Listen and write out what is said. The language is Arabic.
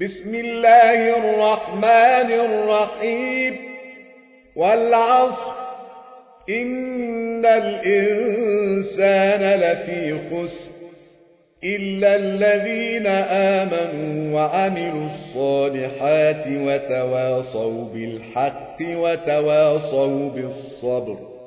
بسم الله الرحمن الرحيم. والعصر إن الإنسان لفي خسر إلا الذين آمنوا وعملوا الصالحات وتواصوا بالحق وتواصوا بالصبر.